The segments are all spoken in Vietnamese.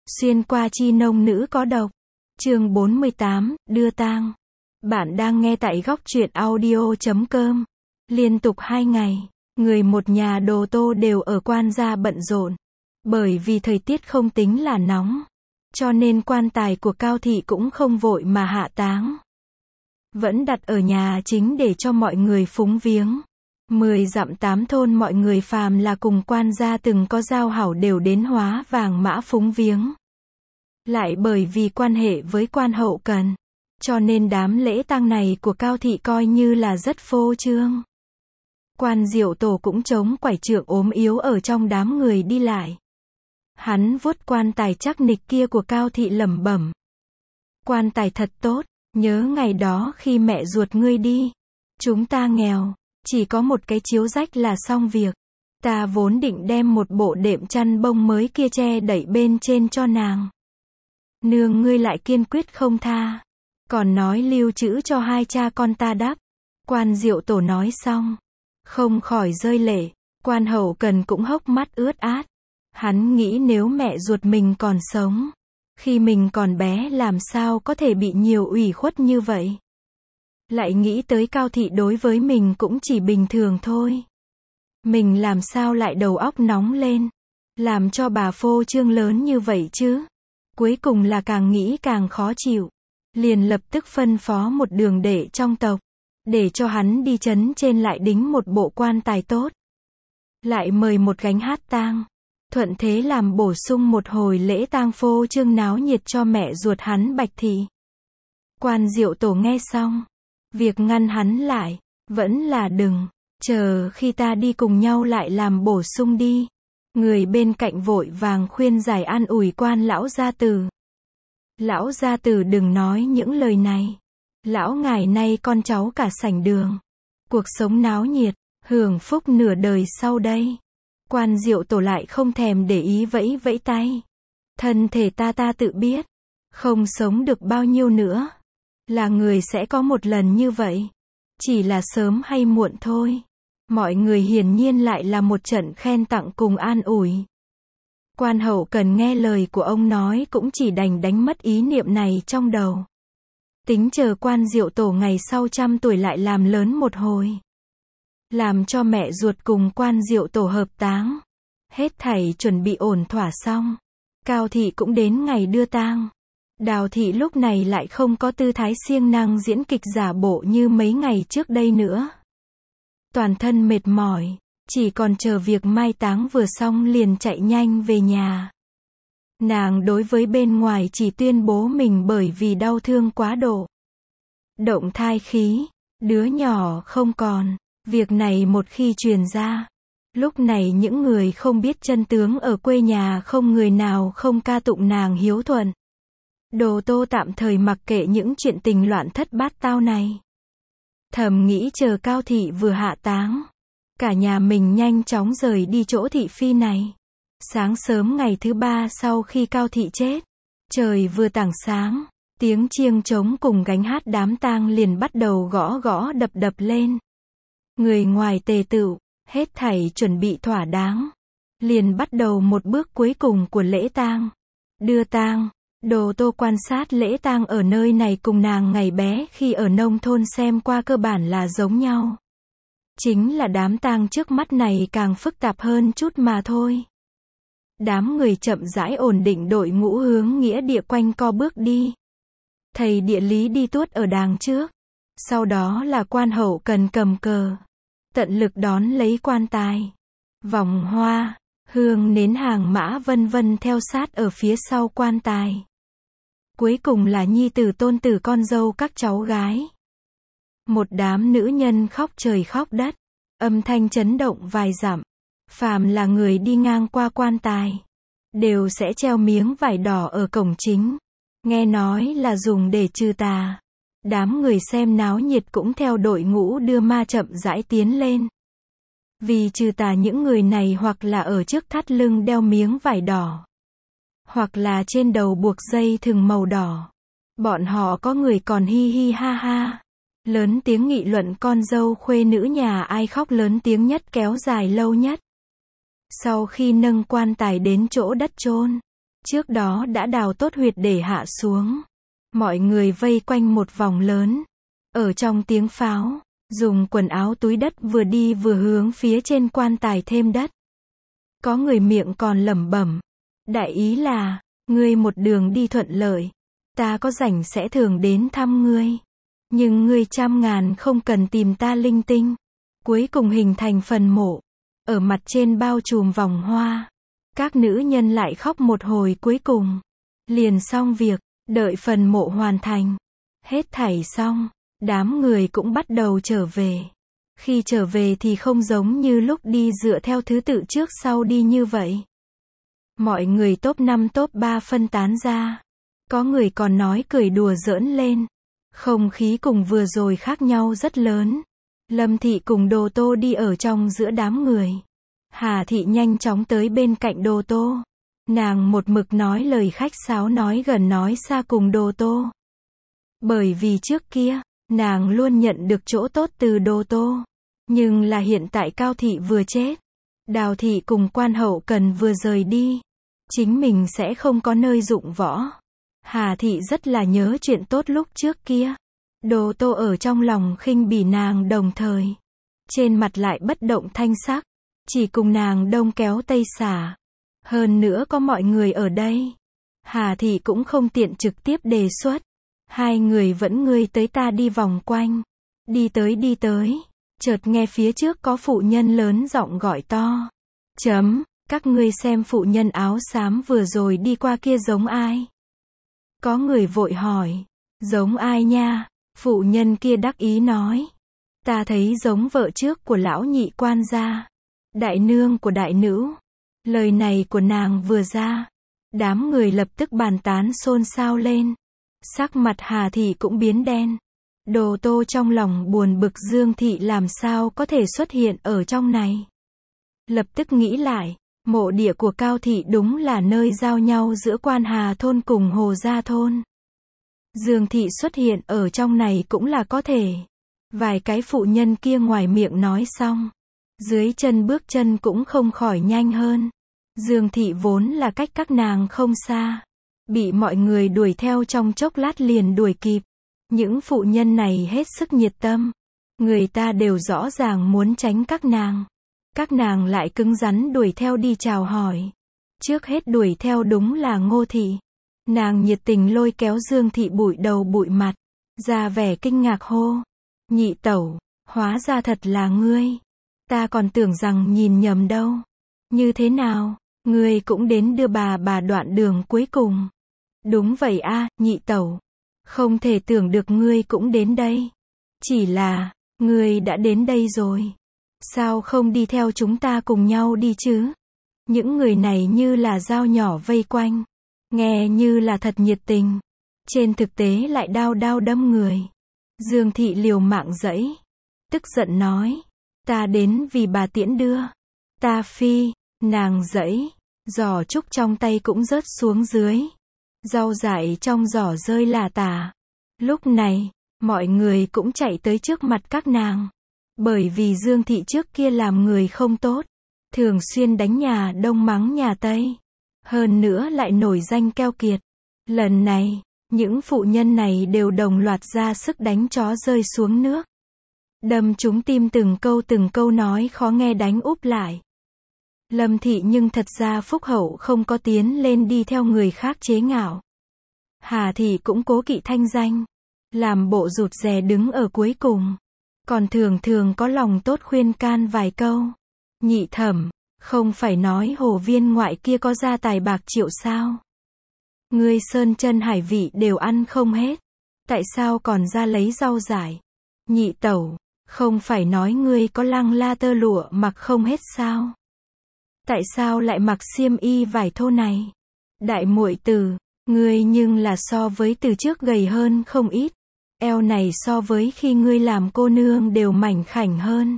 Xuyên qua chi nông nữ có độc. Chương 48, đưa tang. Bạn đang nghe tại góc truyện audio.com. Liên tục 2 ngày, người một nhà Đồ Tô đều ở quan gia bận rộn. Bởi vì thời tiết không tính là nóng, cho nên quan tài của Cao thị cũng không vội mà hạ táng. Vẫn đặt ở nhà chính để cho mọi người phúng viếng. 10 dặm 8 thôn mọi người phàm là cùng quan gia từng có giao hảo đều đến Hóa Vàng Mã phúng viếng. Lại bởi vì quan hệ với quan hậu cần, cho nên đám lễ tang này của Cao thị coi như là rất phô trương. Quan Diệu Tổ cũng chống quải trượng ốm yếu ở trong đám người đi lại. Hắn vuốt quan tài chắc nịch kia của Cao thị lẩm bẩm. Quan tài thật tốt, nhớ ngày đó khi mẹ ruột ngươi đi. Chúng ta nghèo, chỉ có một cái chiếu rách là xong việc. Ta vốn định đem một bộ đệm chăn bông mới kia che đẩy bên trên cho nàng. Nương ngươi lại kiên quyết không tha. Còn nói lưu trữ cho hai cha con ta đắp. Quan Diệu Tổ nói xong, không khỏi rơi lệ. Quan hậu cần cũng hốc mắt ướt át. Hắn nghĩ nếu mẹ ruột mình còn sống, khi mình còn bé làm sao có thể bị nhiều ủy khuất như vậy. Lại nghĩ tới Cao thị đối với mình cũng chỉ bình thường thôi. Mình làm sao lại đầu óc nóng lên, làm cho bà phô trương lớn như vậy chứ. Cuối cùng là càng nghĩ càng khó chịu. Liền lập tức phân phó một đường đệ trong tộc, để cho hắn đi trấn trên lại đính một bộ quan tài tốt. Lại mời một gánh hát tang. Thuận thế làm bổ sung một hồi lễ tang phô trương náo nhiệt cho mẹ ruột hắn Bạch thị. Quan Diệu Tổ nghe xong, việc ngăn hắn lại, vẫn là đừng, chờ khi ta đi cùng nhau lại làm bổ sung đi. Người bên cạnh vội vàng khuyên giải an ủi quan lão gia tử. Lão gia tử đừng nói những lời này. Lão ngài nay con cháu cả sảnh đường. Cuộc sống náo nhiệt, hưởng phúc nửa đời sau đây. Quan Diệu Tổ lại không thèm để ý vẫy vẫy tay. Thân thể ta tự biết. Không sống được bao nhiêu nữa. Là người sẽ có một lần như vậy. Chỉ là sớm hay muộn thôi. Mọi người hiển nhiên lại là một trận khen tặng cùng an ủi. Quan hậu cần nghe lời của ông nói cũng chỉ đành đánh mất ý niệm này trong đầu. Tính chờ Quan Diệu Tổ ngày sau 100 tuổi lại làm lớn một hồi. Làm cho mẹ ruột cùng Quan Diệu Tổ hợp táng. Hết thảy chuẩn bị ổn thỏa xong. Cao thị cũng đến ngày đưa tang. Đào thị lúc này lại không có tư thái siêng năng diễn kịch giả bộ như mấy ngày trước đây nữa. Toàn thân mệt mỏi, chỉ còn chờ việc mai táng vừa xong liền chạy nhanh về nhà. Nàng đối với bên ngoài chỉ tuyên bố mình bởi vì đau thương quá độ. Động thai khí, đứa nhỏ không còn. Việc này một khi truyền ra, lúc này những người không biết chân tướng ở quê nhà không người nào không ca tụng nàng hiếu thuận. Đồ Tô tạm thời mặc kệ những chuyện tình loạn thất bát tao này. Thầm nghĩ chờ Cao thị vừa hạ táng, cả nhà mình nhanh chóng rời đi chỗ thị phi này. Sáng sớm ngày thứ 3 sau khi Cao thị chết, trời vừa tảng sáng, tiếng chiêng trống cùng gánh hát đám tang liền bắt đầu gõ gõ đập đập lên. Người ngoài tề tựu, hết thảy chuẩn bị thỏa đáng. Liền bắt đầu một bước cuối cùng của lễ tang. Đưa tang. Đồ Tô quan sát lễ tang ở nơi này cùng nàng ngày bé khi ở nông thôn xem qua cơ bản là giống nhau. Chính là đám tang trước mắt này càng phức tạp hơn chút mà thôi. Đám người chậm rãi ổn định đội ngũ hướng nghĩa địa quanh co bước đi. Thầy địa lý đi tuốt ở đàng trước. Sau đó là quan hậu cần cầm cờ. Tận lực đón lấy quan tài. Vòng hoa, hương nến hàng mã vân vân theo sát ở phía sau quan tài. Cuối cùng là nhi tử tôn tử con dâu các cháu gái. Một đám nữ nhân khóc trời khóc đất. Âm thanh chấn động vài dặm. Phàm là người đi ngang qua quan tài, đều sẽ treo miếng vải đỏ ở cổng chính. Nghe nói là dùng để trừ tà. Đám người xem náo nhiệt cũng theo đội ngũ đưa ma chậm rãi tiến lên. Vì trừ tà những người này hoặc là ở trước thắt lưng đeo miếng vải đỏ, hoặc là trên đầu buộc dây thừng màu đỏ. Bọn họ có người còn hi hi ha ha. Lớn tiếng nghị luận con dâu khuê nữ nhà ai khóc lớn tiếng nhất kéo dài lâu nhất. Sau khi nâng quan tài đến chỗ đất chôn, Trước đó đã đào tốt huyệt để hạ xuống. Mọi người vây quanh một vòng lớn. Ở trong tiếng pháo, dùng quần áo túi đất vừa đi vừa hướng phía trên quan tài thêm đất. Có người miệng còn lẩm bẩm. Đại ý là, ngươi một đường đi thuận lợi. Ta có rảnh sẽ thường đến thăm ngươi. Nhưng ngươi trăm ngàn không cần tìm ta linh tinh. Cuối cùng hình thành phần mộ. Ở mặt trên bao trùm vòng hoa. Các nữ nhân lại khóc một hồi cuối cùng. Liền xong việc, đợi phần mộ hoàn thành. Hết thảy xong, đám người cũng bắt đầu trở về. Khi trở về thì không giống như lúc đi dựa theo thứ tự trước sau đi như vậy. Mọi người top 5 top 3 phân tán ra. Có người còn nói cười đùa giỡn lên. Không khí cùng vừa rồi khác nhau rất lớn. Lâm Thị cùng Đồ Tô đi ở trong giữa đám người. Hà Thị nhanh chóng tới bên cạnh Đồ Tô. Nàng một mực nói lời khách sáo nói gần nói xa cùng Đồ Tô. Bởi vì trước kia, nàng luôn nhận được chỗ tốt từ Đồ Tô. Nhưng là hiện tại Cao Thị vừa chết. Đào Thị cùng Quan Hậu Cần vừa rời đi. Chính mình sẽ không có nơi dụng võ. Hà Thị rất là nhớ chuyện tốt lúc trước kia. Đồ Tô ở trong lòng khinh bỉ nàng đồng thời. Trên mặt lại bất động thanh sắc. Chỉ cùng nàng đông kéo tây xả. Hơn nữa có mọi người ở đây. Hà Thị cũng không tiện trực tiếp đề xuất. Hai người vẫn ngươi tới ta đi vòng quanh. Đi tới. Chợt nghe phía trước có phụ nhân lớn giọng gọi to. Các ngươi xem phụ nhân áo xám vừa rồi đi qua kia giống ai? Có người vội hỏi. Giống ai nha? Phụ nhân kia đắc ý nói. Ta thấy giống vợ trước của lão nhị quan gia. Đại nương của đại nữ. Lời này của nàng vừa ra. Đám người lập tức bàn tán xôn xao lên. Sắc mặt Hà Thị cũng biến đen. Đồ Tô trong lòng buồn bực Dương Thị làm sao có thể xuất hiện ở trong này. Lập tức nghĩ lại. Mộ địa của Cao Thị đúng là nơi giao nhau giữa Quan Hà thôn cùng Hồ Gia thôn. Dương Thị xuất hiện ở trong này cũng là có thể. Vài cái phụ nhân kia ngoài miệng nói xong. Dưới chân bước chân cũng không khỏi nhanh hơn. Dương Thị vốn là cách các nàng không xa. Bị mọi người đuổi theo trong chốc lát liền đuổi kịp. Những phụ nhân này hết sức nhiệt tâm. Người ta đều rõ ràng muốn tránh các nàng. Các nàng lại cứng rắn đuổi theo đi chào hỏi. Trước hết đuổi theo đúng là Ngô Thị. Nàng nhiệt tình lôi kéo Dương Thị bụi đầu bụi mặt. Ra vẻ kinh ngạc hô. Nhị tẩu, hóa ra thật là ngươi. Ta còn tưởng rằng nhìn nhầm đâu. Như thế nào, ngươi cũng đến đưa bà đoạn đường cuối cùng. Đúng vậy a, nhị tẩu. Không thể tưởng được ngươi cũng đến đây. Chỉ là, ngươi đã đến đây rồi. Sao không đi theo chúng ta cùng nhau đi chứ? Những người này như là dao nhỏ vây quanh. Nghe như là thật nhiệt tình. Trên thực tế lại đao đâm người. Dương Thị liều mạng giãy. Tức giận nói. Ta đến vì bà tiễn đưa. Ta phi. Nàng giãy. Giỏ trúc trong tay cũng rớt xuống dưới. Rau dại trong giỏ rơi lả tả. Lúc này, mọi người cũng chạy tới trước mặt các nàng. Bởi vì Dương Thị trước kia làm người không tốt. Thường xuyên đánh nhà Đông mắng nhà Tây. Hơn nữa lại nổi danh keo kiệt. Lần này, những phụ nhân này đều đồng loạt ra sức đánh chó rơi xuống nước. Đâm chúng tim từng câu nói khó nghe đánh úp lại. Lâm Thị nhưng thật ra phúc hậu không có tiến lên đi theo người khác chế ngạo. Hà Thị cũng cố kỵ thanh danh. Làm bộ rụt rè đứng ở cuối cùng. Còn thường có lòng tốt khuyên can vài câu. Nhị thẩm, không phải nói Hồ viên ngoại kia có gia tài bạc triệu sao? Ngươi sơn chân hải vị đều ăn không hết. Tại sao còn ra lấy rau dại? Nhị tẩu, không phải nói ngươi có lăng la tơ lụa mặc không hết sao? Tại sao lại mặc xiêm y vải thô này? Đại muội tử, ngươi nhưng là so với từ trước gầy hơn không ít. Eo này so với khi ngươi làm cô nương đều mảnh khảnh hơn.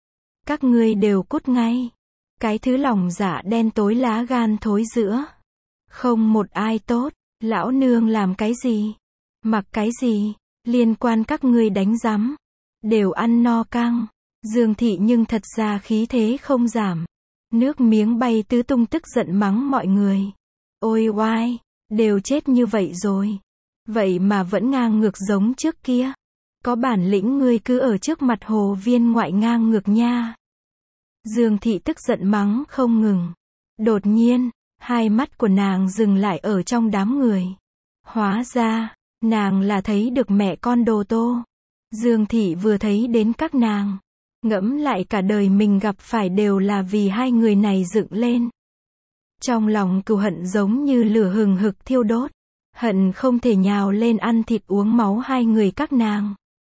Các ngươi đều cút ngay. Cái thứ lòng dạ đen tối lá gan thối giữa. Không một ai tốt. Lão nương làm cái gì? Mặc cái gì? Liên quan các ngươi đánh rắm. Đều ăn no căng. Dương Thị nhưng thật ra khí thế không giảm. Nước miếng bay tứ tung tức giận mắng mọi người. Ôi oai, đều chết như vậy rồi. Vậy mà vẫn ngang ngược giống trước kia. Có bản lĩnh ngươi cứ ở trước mặt Hồ Viên Ngoại ngang ngược nha. Dương Thị tức giận mắng không ngừng. Đột nhiên, hai mắt của nàng dừng lại ở trong đám người. Hóa ra, nàng là thấy được mẹ con Đồ Tô. Dương Thị vừa thấy đến các nàng, ngẫm lại cả đời mình gặp phải đều là vì hai người này dựng lên. Trong lòng cừu hận giống như lửa hừng hực thiêu đốt, hận không thể nhào lên ăn thịt uống máu hai người các nàng.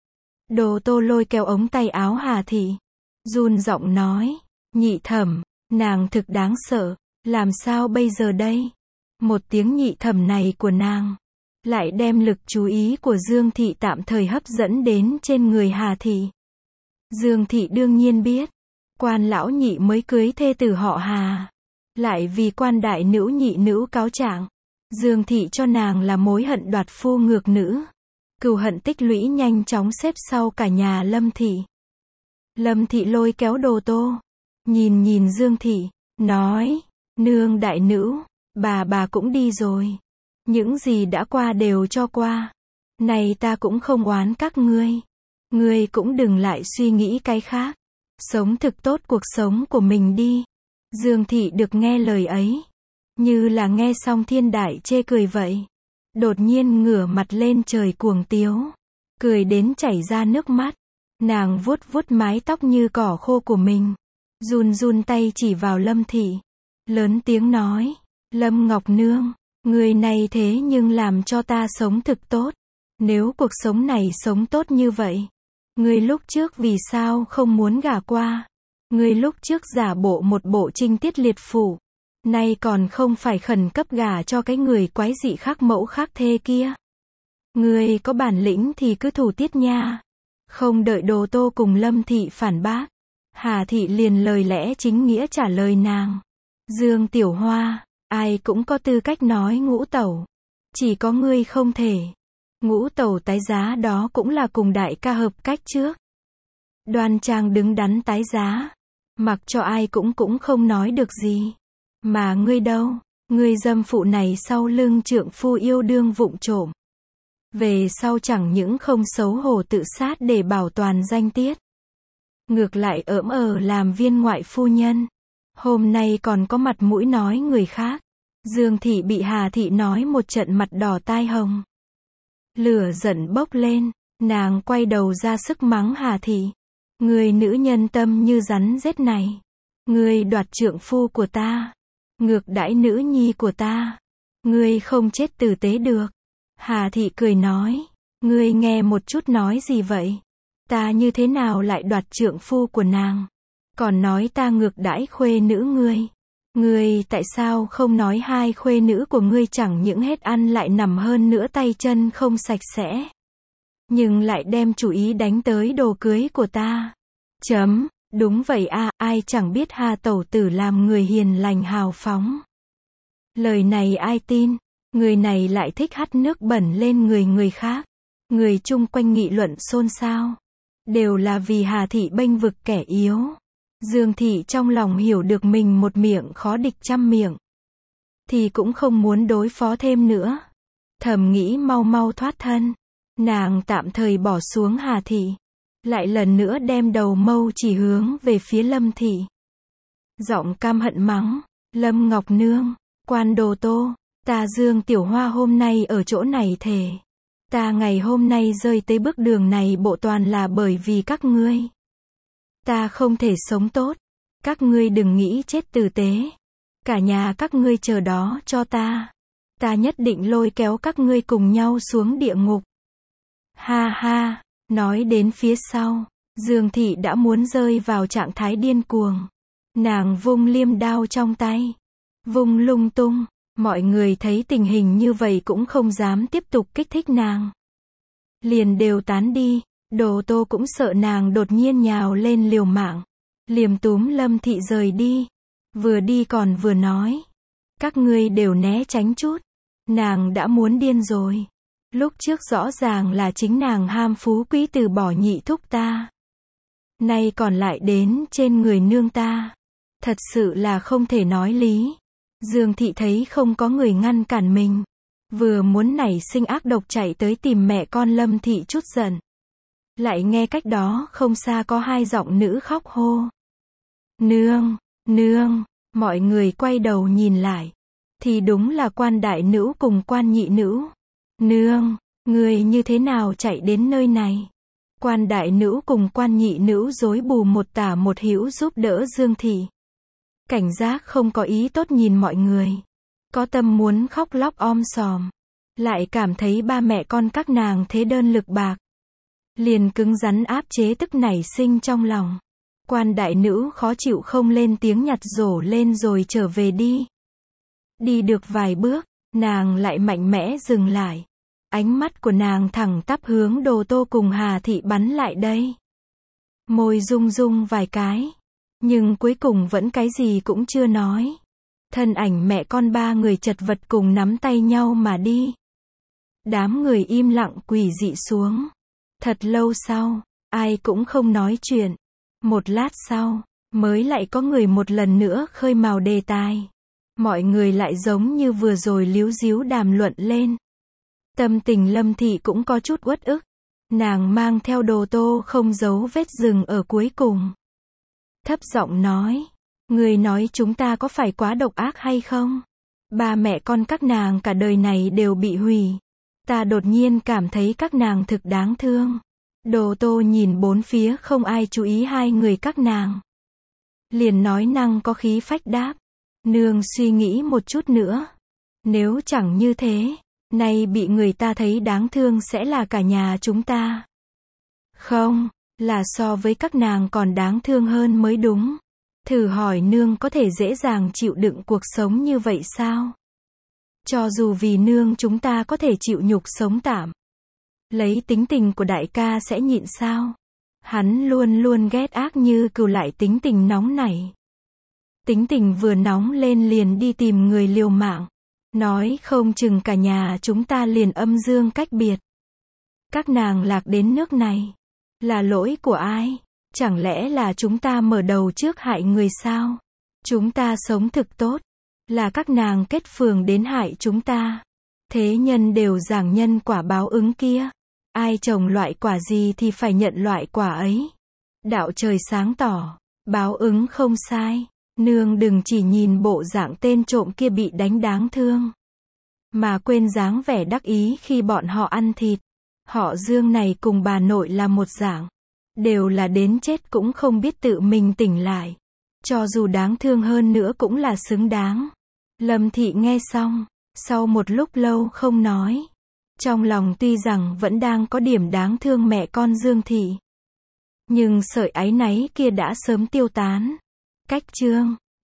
Đồ Tô lôi kéo ống tay áo Hà Thị, run giọng nói, nhị thẩm, nàng thực đáng sợ, làm sao bây giờ đây? Một tiếng nhị thẩm này của nàng, lại đem lực chú ý của Dương Thị tạm thời hấp dẫn đến trên người Hà Thị. Dương Thị đương nhiên biết, quan lão nhị mới cưới thê tử họ Hà, lại vì quan đại nữ nhị nữ cáo trạng, Dương Thị cho nàng là mối hận đoạt phu ngược nữ. Cừu hận tích lũy nhanh chóng xếp sau cả nhà Lâm Thị. Lâm Thị lôi kéo Đồ Tô, nhìn Dương Thị, nói, nương đại nữ, bà cũng đi rồi. Những gì đã qua đều cho qua. Này ta cũng không oán các ngươi. Ngươi cũng đừng lại suy nghĩ cái khác. Sống thực tốt cuộc sống của mình đi. Dương Thị được nghe lời ấy, như là nghe xong thiên đại chê cười vậy. Đột nhiên ngửa mặt lên trời cuồng tiếu, cười đến chảy ra nước mắt. Nàng vuốt vuốt mái tóc như cỏ khô của mình, run tay chỉ vào Lâm Thị, lớn tiếng nói, Lâm Ngọc Nương, người này thế nhưng làm cho ta sống thực tốt. Nếu cuộc sống này sống tốt như vậy, người lúc trước vì sao không muốn gả qua? Người lúc trước giả bộ một bộ trinh tiết liệt phụ, nay còn không phải khẩn cấp gả cho cái người quái dị khác mẫu khác thê kia. Người có bản lĩnh thì cứ thủ tiết nha. Không đợi Đồ Tô cùng Lâm Thị phản bác, Hà Thị liền lời lẽ chính nghĩa trả lời nàng. Dương Tiểu Hoa, ai cũng có tư cách nói ngũ tẩu, chỉ có ngươi không thể. Ngũ tẩu tái giá đó cũng là cùng đại ca hợp cách trước. Đoan trang đứng đắn tái giá, mặc cho ai cũng không nói được gì. Mà ngươi đâu, ngươi dâm phụ này sau lưng trượng phu yêu đương vụng trộm. Về sau chẳng những không xấu hổ tự sát để bảo toàn danh tiết, ngược lại làm viên ngoại phu nhân. Hôm nay còn có mặt mũi nói người khác. Dương Thị bị Hà Thị nói một trận mặt đỏ tai hồng. Lửa giận bốc lên, nàng quay đầu ra sức mắng Hà Thị. Người nữ nhân tâm như rắn rết này. Người đoạt trượng phu của ta. Ngược đãi nữ nhi của ta. Ngươi không chết tử tế được. Hà Thị cười nói. Ngươi nghe một chút nói gì vậy? Ta như thế nào lại đoạt trượng phu của nàng? Còn nói ta ngược đãi khuê nữ ngươi. Ngươi tại sao không nói hai khuê nữ của ngươi chẳng những hết ăn lại nằm hơn nữa tay chân không sạch sẽ, nhưng lại đem chủ ý đánh tới đồ cưới của ta. Đúng vậy à, ai chẳng biết Hà tẩu tử làm người hiền lành hào phóng. Lời này ai tin, người này lại thích hắt nước bẩn lên người khác. Người chung quanh nghị luận xôn xao, đều là vì Hà Thị bênh vực kẻ yếu. Dương Thị trong lòng hiểu được mình một miệng khó địch trăm miệng, thì cũng không muốn đối phó thêm nữa. Thầm nghĩ mau thoát thân, nàng tạm thời bỏ xuống Hà Thị, lại lần nữa đem đầu mâu chỉ hướng về phía Lâm Thị. Giọng căm hận mắng, Lâm Ngọc Nương, quan Đồ Tô, ta Dương Tiểu Hoa hôm nay ở chỗ này thề. Ta ngày hôm nay rơi tới bước đường này bộ toàn là bởi vì các ngươi. Ta không thể sống tốt. Các ngươi đừng nghĩ chết tử tế. Cả nhà các ngươi chờ đó cho ta. Ta nhất định lôi kéo các ngươi cùng nhau xuống địa ngục. Ha ha, nói đến phía sau, Dương Thị đã muốn rơi vào trạng thái điên cuồng. Nàng vung liêm đao trong tay, vung lung tung. Mọi người thấy tình hình như vậy cũng không dám tiếp tục kích thích nàng, liền đều tán đi. Đồ Tô cũng sợ nàng đột nhiên nhào lên liều mạng, liềm túm Lâm Thị rời đi. Vừa đi còn vừa nói, các ngươi đều né tránh chút. Nàng đã muốn điên rồi. Lúc trước rõ ràng là chính nàng ham phú quý từ bỏ nhị thúc ta, nay còn lại đến trên người nương ta. Thật sự là không thể nói lý. Dương Thị thấy không có người ngăn cản mình, vừa muốn nảy sinh ác độc chạy tới tìm mẹ con Lâm Thị chút giận. Lại nghe cách đó không xa có hai giọng nữ khóc hô. Nương, nương, mọi người quay đầu nhìn lại. Thì đúng là Quan đại nữ cùng Quan nhị nữ. Nương, người như thế nào chạy đến nơi này? Quan đại nữ cùng Quan nhị nữ rối bù một tả một hữu giúp đỡ Dương Thị. Cảnh giác không có ý tốt nhìn mọi người. Có tâm muốn khóc lóc om sòm. Lại cảm thấy ba mẹ con các nàng thế đơn lực bạc. Liền cứng rắn áp chế tức nảy sinh trong lòng. Quan đại nữ khó chịu không lên tiếng nhặt rổ lên rồi trở về đi. Đi được vài bước, nàng lại mạnh mẽ dừng lại. Ánh mắt của nàng thẳng tắp hướng Đồ Tô cùng Hà Thị bắn lại đây. Môi rung rung vài cái. Nhưng cuối cùng vẫn cái gì cũng chưa nói. Thân ảnh mẹ con ba người chật vật cùng nắm tay nhau mà đi. Đám người im lặng quỳ dị xuống. Thật lâu sau, ai cũng không nói chuyện. Một lát sau, mới lại có người một lần nữa khơi mào đề tài. Mọi người lại giống như vừa rồi líu díu đàm luận lên. Tâm tình Lâm Thị cũng có chút uất ức. Nàng mang theo Đồ Tô không giấu vết dừng ở cuối cùng. Thấp giọng nói. Người nói chúng ta có phải quá độc ác hay không? Ba mẹ con các nàng cả đời này đều bị hủy. Ta đột nhiên cảm thấy các nàng thực đáng thương. Đồ Tô nhìn bốn phía không ai chú ý hai người các nàng. Liền nói năng có khí phách đáp. Nương suy nghĩ một chút nữa. Nếu chẳng như thế, nay bị người ta thấy đáng thương sẽ là cả nhà chúng ta. Không, là so với các nàng còn đáng thương hơn mới đúng. Thử hỏi nương có thể dễ dàng chịu đựng cuộc sống như vậy sao? Cho dù vì nương chúng ta có thể chịu nhục sống tạm. Lấy tính tình của đại ca sẽ nhịn sao? Hắn luôn luôn ghét ác như cừu lại tính tình nóng nảy. Tính tình vừa nóng lên liền đi tìm người liều mạng. Nói không chừng cả nhà chúng ta liền âm dương cách biệt. Các nàng lạc đến nước này. Là lỗi của ai? Chẳng lẽ là chúng ta mở đầu trước hại người sao? Chúng ta sống thực tốt. Là các nàng kết phường đến hại chúng ta. Thế nhân đều giảng nhân quả báo ứng kia. Ai trồng loại quả gì thì phải nhận loại quả ấy. Đạo trời sáng tỏ. Báo ứng không sai. Nương đừng chỉ nhìn bộ dạng tên trộm kia bị đánh đáng thương. Mà quên dáng vẻ đắc ý khi bọn họ ăn thịt. Họ Dương này cùng bà nội là một dạng. Đều là đến chết cũng không biết tự mình tỉnh lại. Cho dù đáng thương hơn nữa cũng là xứng đáng. Lâm Thị nghe xong, sau một lúc lâu không nói. Trong lòng tuy rằng vẫn đang có điểm đáng thương mẹ con Dương Thị. Nhưng sợi áy náy kia đã sớm tiêu tán. Cách chương